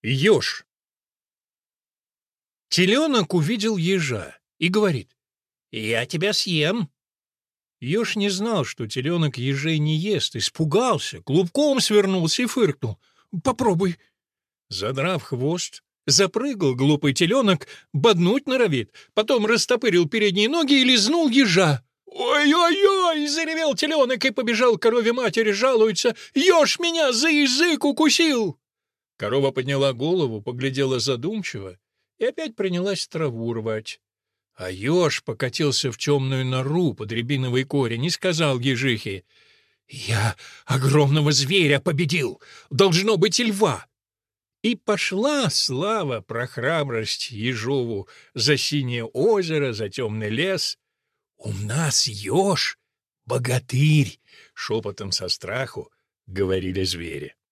Еж. Теленок увидел ежа и говорит: «Я тебя съем». Еж не знал, что теленок ежей не ест, испугался, клубком свернулся и фыркнул. «Попробуй». Задрав хвост, запрыгал глупый теленок, боднуть норовит, потом растопырил передние ноги и лизнул ежа. «Ой-ой-ой!» — заревел теленок и побежал к корове матери, жалуется: «Еж меня за язык укусил!» Корова подняла голову, поглядела задумчиво и опять принялась траву рвать. А еж покатился в темную нору под рябиновый корень и сказал ежихе: «Я огромного зверя победил, должно быть, и льва». И пошла слава про храбрость ежову за синее озеро, за темный лес. «У нас еж — богатырь!» — шепотом со страху говорили звери.